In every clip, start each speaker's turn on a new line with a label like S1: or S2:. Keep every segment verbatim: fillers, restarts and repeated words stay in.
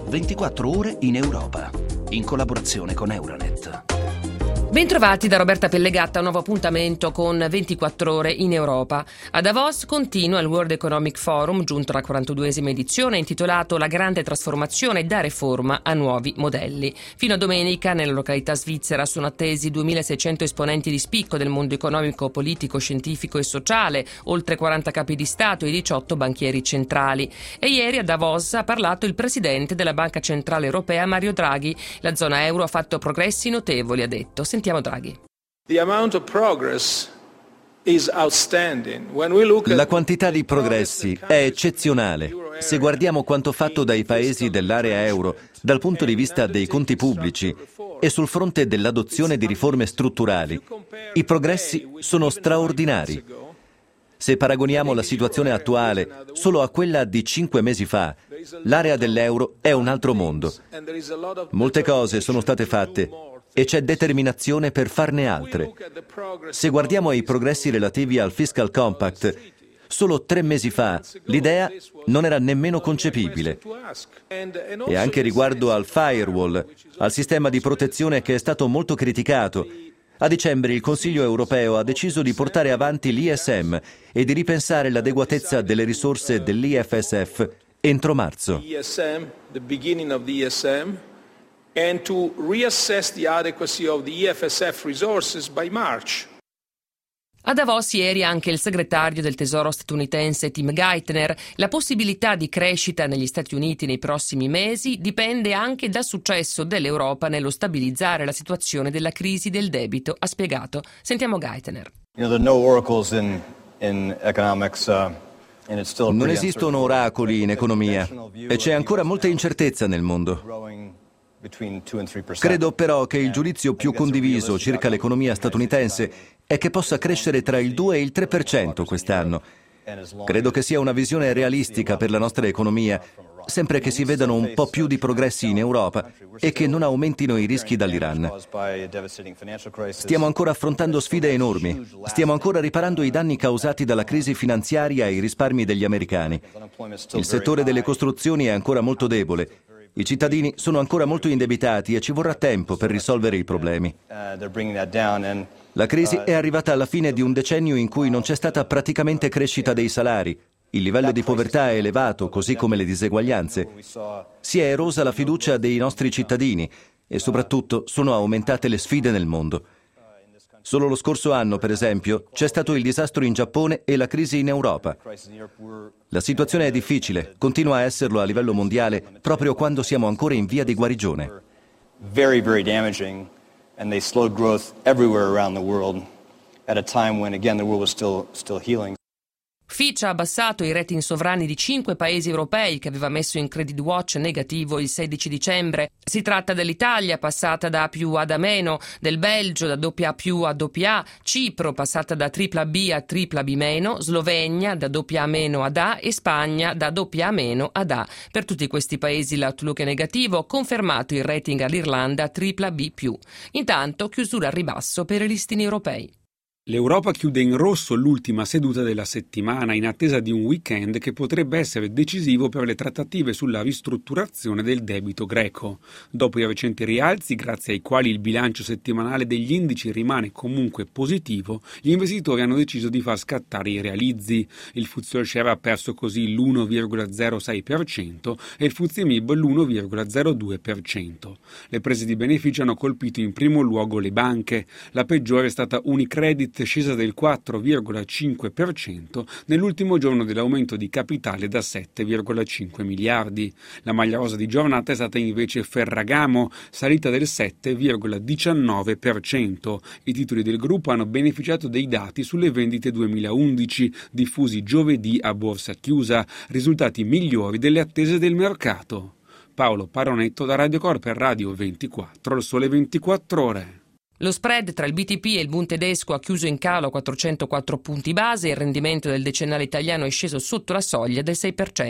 S1: ventiquattro ore in Europa, in collaborazione con Euronet.
S2: Bentrovati da Roberta Pellegatta, un nuovo appuntamento con ventiquattro ore in Europa. A Davos continua il World Economic Forum, giunto alla quarantaduesima edizione, intitolato La grande trasformazione da riforma a nuovi modelli. Fino a domenica, nella località svizzera, sono attesi duemilaseicento esponenti di spicco del mondo economico, politico, scientifico e sociale, oltre quaranta capi di Stato e diciotto banchieri centrali. E ieri a Davos ha parlato il presidente della Banca Centrale Europea, Mario Draghi. La zona euro ha fatto progressi notevoli, ha detto. Sentiamo Draghi.
S3: La quantità di progressi è eccezionale. Se guardiamo quanto fatto dai paesi dell'area euro dal punto di vista dei conti pubblici e sul fronte dell'adozione di riforme strutturali, i progressi sono straordinari. Se paragoniamo la situazione attuale solo a quella di cinque mesi fa, l'area dell'euro è un altro mondo. Molte cose sono state fatte e c'è determinazione per farne altre. Se guardiamo ai progressi relativi al Fiscal Compact, solo tre mesi fa l'idea non era nemmeno concepibile. E anche riguardo al firewall, al sistema di protezione che è stato molto criticato, a dicembre il Consiglio europeo ha deciso di portare avanti l'I S M e di ripensare l'adeguatezza delle risorse dell'I F S F entro marzo.
S4: and to reassess the adequacy of the E F S F resources by March.
S2: A Davos ieri anche il segretario del Tesoro statunitense Tim Geithner. La possibilità di crescita negli Stati Uniti nei prossimi mesi dipende anche dal successo dell'Europa nello stabilizzare la situazione della crisi del debito, ha spiegato. Sentiamo Geithner.
S5: You know, there are no oracles in, in economics, uh...
S3: Non esistono oracoli in economia e c'è ancora molta incertezza nel mondo. Credo però che il giudizio più condiviso circa l'economia statunitense è che possa crescere tra il due e il tre per cento quest'anno. Credo che sia una visione realistica per la nostra economia, sempre che si vedano un po' più di progressi in Europa e che non aumentino i rischi dall'Iran. Stiamo ancora affrontando sfide enormi. Stiamo ancora riparando i danni causati dalla crisi finanziaria ai risparmi degli americani. Il settore delle costruzioni è ancora molto debole. I cittadini sono ancora molto indebitati e ci vorrà tempo per risolvere i problemi. La crisi è arrivata alla fine di un decennio in cui non c'è stata praticamente crescita dei salari. Il livello di povertà è elevato, così come le diseguaglianze. Si è erosa la fiducia dei nostri cittadini e soprattutto sono aumentate le sfide nel mondo. Solo lo scorso anno, per esempio, c'è stato il disastro in Giappone e la crisi in Europa. La situazione è difficile, continua a esserlo a livello mondiale proprio quando siamo ancora in via di guarigione.
S5: Very, very damaging, and they slowed growth everywhere around the world at a time when, again, the world was still, still healing.
S2: Fitch ha abbassato i rating sovrani di cinque paesi europei che aveva messo in credit watch negativo il sedici dicembre. Si tratta dell'Italia, passata da più A da meno, del Belgio da doppia A più a doppia A, Cipro passata da tripla B a tripla B meno, Slovenia da doppia A meno ad A e Spagna da doppia A meno ad A. Per tutti questi paesi l'outlook è negativo, confermato il rating all'Irlanda tripla B più. Intanto chiusura a ribasso per i listini europei.
S6: L'Europa chiude in rosso l'ultima seduta della settimana in attesa di un weekend che potrebbe essere decisivo per le trattative sulla ristrutturazione del debito greco. Dopo i recenti rialzi, grazie ai quali il bilancio settimanale degli indici rimane comunque positivo, gli investitori hanno deciso di far scattare i realizzi. Il F T S E Share ha perso così l'uno virgola zero sei per cento e il F T S E M I B l'uno virgola zero due per cento. Le prese di beneficio hanno colpito in primo luogo le banche. La peggiore è stata Unicredit, scesa del quattro virgola cinque per cento nell'ultimo giorno dell'aumento di capitale da sette virgola cinque miliardi. La maglia rosa di giornata è stata invece Ferragamo, salita del sette virgola diciannove per cento. I titoli del gruppo hanno beneficiato dei dati sulle vendite duemilaundici, diffusi giovedì a borsa chiusa, risultati migliori delle attese del mercato. Paolo Paronetto da Radio Corp per Radio ventiquattro, il Sole ventiquattro Ore.
S2: Lo spread tra il B T P e il Bund tedesco ha chiuso in calo a quattrocentoquattro punti base e il rendimento del decennale italiano è sceso sotto la soglia del sei per cento.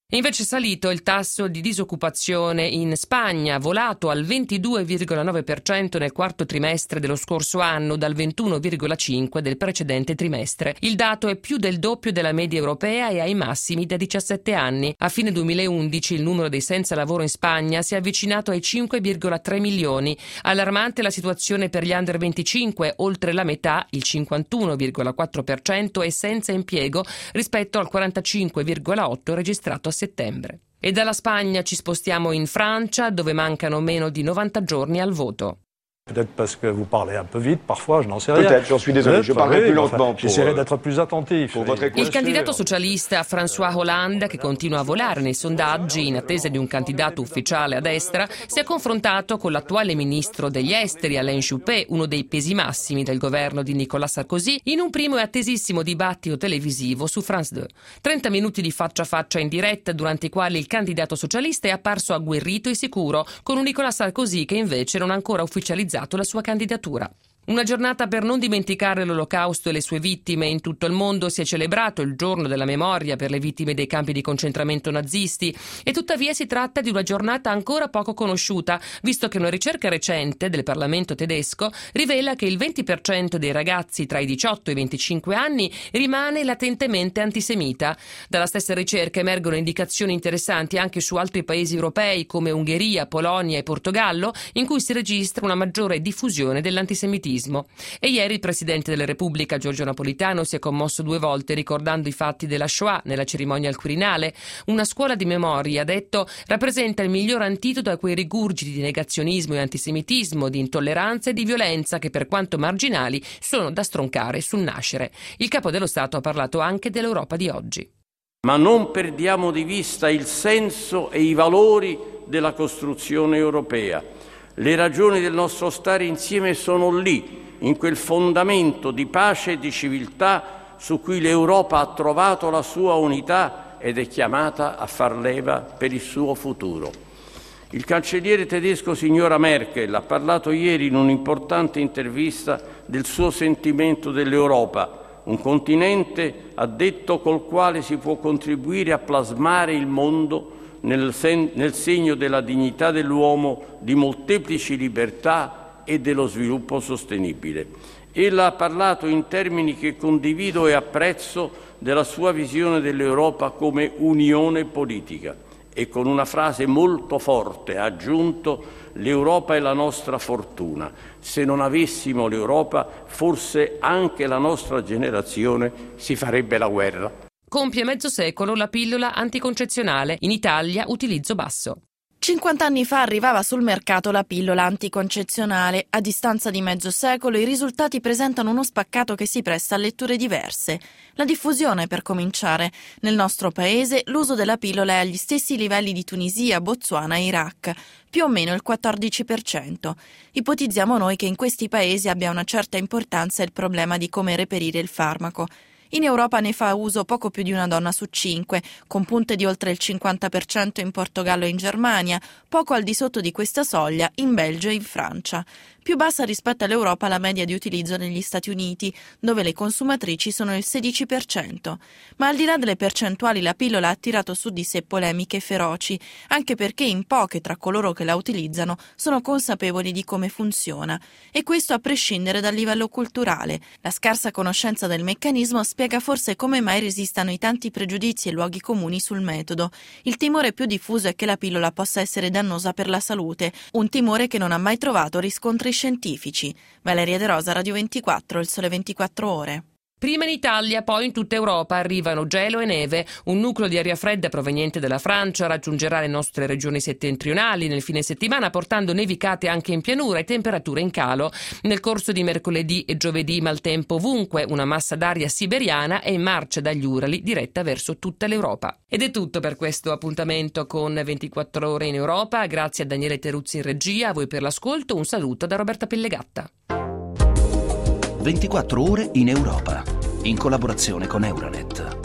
S2: Invece è salito il tasso di disoccupazione in Spagna, volato al ventidue virgola nove per cento nel quarto trimestre dello scorso anno, dal ventuno virgola cinque per cento del precedente trimestre. Il dato è più del doppio della media europea e ai massimi da diciassette anni. A fine duemilaundici il numero dei senza lavoro in Spagna si è avvicinato ai cinque virgola tre milioni. Allarmante la situazione per gli under venticinque, oltre la metà, il cinquantuno virgola quattro per cento, è senza impiego rispetto al quarantacinque virgola otto per cento registrato a settembre. E dalla Spagna ci spostiamo in Francia, dove mancano meno di novanta giorni al voto.
S7: Peut-être parce que vous parlez un peu vite, parfois, je n'en sais rien.
S8: Peut-être, j'en suis désolé, je parlerai plus lentement. Pour,
S7: j'essaierai d'être plus attentif.
S8: Pour votre
S2: Il candidato socialista François Hollande, che continua a volare nei sondaggi in attesa di un candidato ufficiale a destra, si è confrontato con l'attuale ministro degli esteri Alain Juppé, uno dei pesi massimi del governo di Nicolas Sarkozy, in un primo e attesissimo dibattito televisivo su France due. trenta minuti di faccia a faccia in diretta, durante i quali il candidato socialista è apparso agguerrito e sicuro, con un Nicolas Sarkozy che invece non ha ancora ufficializzato la sua candidatura. Una giornata per non dimenticare l'Olocausto e le sue vittime. In tutto il mondo si è celebrato il giorno della memoria per le vittime dei campi di concentramento nazisti e tuttavia si tratta di una giornata ancora poco conosciuta, visto che una ricerca recente del Parlamento tedesco rivela che il venti per cento dei ragazzi tra i diciotto e i venticinque anni rimane latentemente antisemita. Dalla stessa ricerca emergono indicazioni interessanti anche su altri paesi europei come Ungheria, Polonia e Portogallo, in cui si registra una maggiore diffusione dell'antisemitismo. E ieri il Presidente della Repubblica, Giorgio Napolitano, si è commosso due volte ricordando i fatti della Shoah nella cerimonia al Quirinale. Una scuola di memoria, ha detto, rappresenta il miglior antidoto a quei rigurgiti di negazionismo e antisemitismo, di intolleranza e di violenza che, per quanto marginali, sono da stroncare sul nascere. Il Capo dello Stato ha parlato anche dell'Europa di oggi.
S9: Ma non perdiamo di vista il senso e i valori della costruzione europea. Le ragioni del nostro stare insieme sono lì, in quel fondamento di pace e di civiltà su cui l'Europa ha trovato la sua unità ed è chiamata a far leva per il suo futuro. Il cancelliere tedesco signora Merkel ha parlato ieri in un'importante intervista del suo sentimento dell'Europa, un continente, ha detto, col quale si può contribuire a plasmare il mondo Nel, sen- nel segno della dignità dell'uomo, di molteplici libertà e dello sviluppo sostenibile. Ella ha parlato in termini che condivido e apprezzo della sua visione dell'Europa come unione politica e con una frase molto forte ha aggiunto: l'Europa è la nostra fortuna. Se non avessimo l'Europa, forse anche la nostra generazione si farebbe la guerra.
S2: Compie mezzo secolo la pillola anticoncezionale, in Italia utilizzo basso.
S10: cinquanta anni fa arrivava sul mercato la pillola anticoncezionale. A distanza di mezzo secolo i risultati presentano uno spaccato che si presta a letture diverse. La diffusione, per cominciare. Nel nostro paese l'uso della pillola è agli stessi livelli di Tunisia, Botswana e Iraq, più o meno il quattordici per cento. Ipotizziamo noi che in questi paesi abbia una certa importanza il problema di come reperire il farmaco. In Europa ne fa uso poco più di una donna su cinque, con punte di oltre il cinquanta per cento in Portogallo e in Germania, poco al di sotto di questa soglia in Belgio e in Francia. Più bassa rispetto all'Europa la media di utilizzo negli Stati Uniti, dove le consumatrici sono il sedici per cento. Ma al di là delle percentuali la pillola ha attirato su di sé polemiche feroci, anche perché in poche tra coloro che la utilizzano sono consapevoli di come funziona. E questo a prescindere dal livello culturale. La scarsa conoscenza del meccanismo spiega forse come mai resistano i tanti pregiudizi e luoghi comuni sul metodo. Il timore più diffuso è che la pillola possa essere dannosa per la salute, un timore che non ha mai trovato riscontri scientifici. Valeria De Rosa, Radio ventiquattro, Il Sole ventiquattro Ore.
S2: Prima in Italia, poi in tutta Europa arrivano gelo e neve. Un nucleo di aria fredda proveniente dalla Francia raggiungerà le nostre regioni settentrionali nel fine settimana, portando nevicate anche in pianura e temperature in calo. Nel corso di mercoledì e giovedì maltempo ovunque, una massa d'aria siberiana è in marcia dagli Urali diretta verso tutta l'Europa. Ed è tutto per questo appuntamento con ventiquattro Ore in Europa. Grazie a Daniele Teruzzi in regia, a voi per l'ascolto, un saluto da Roberta Pellegatta.
S1: ventiquattro Ore in Europa, in collaborazione con Euronet.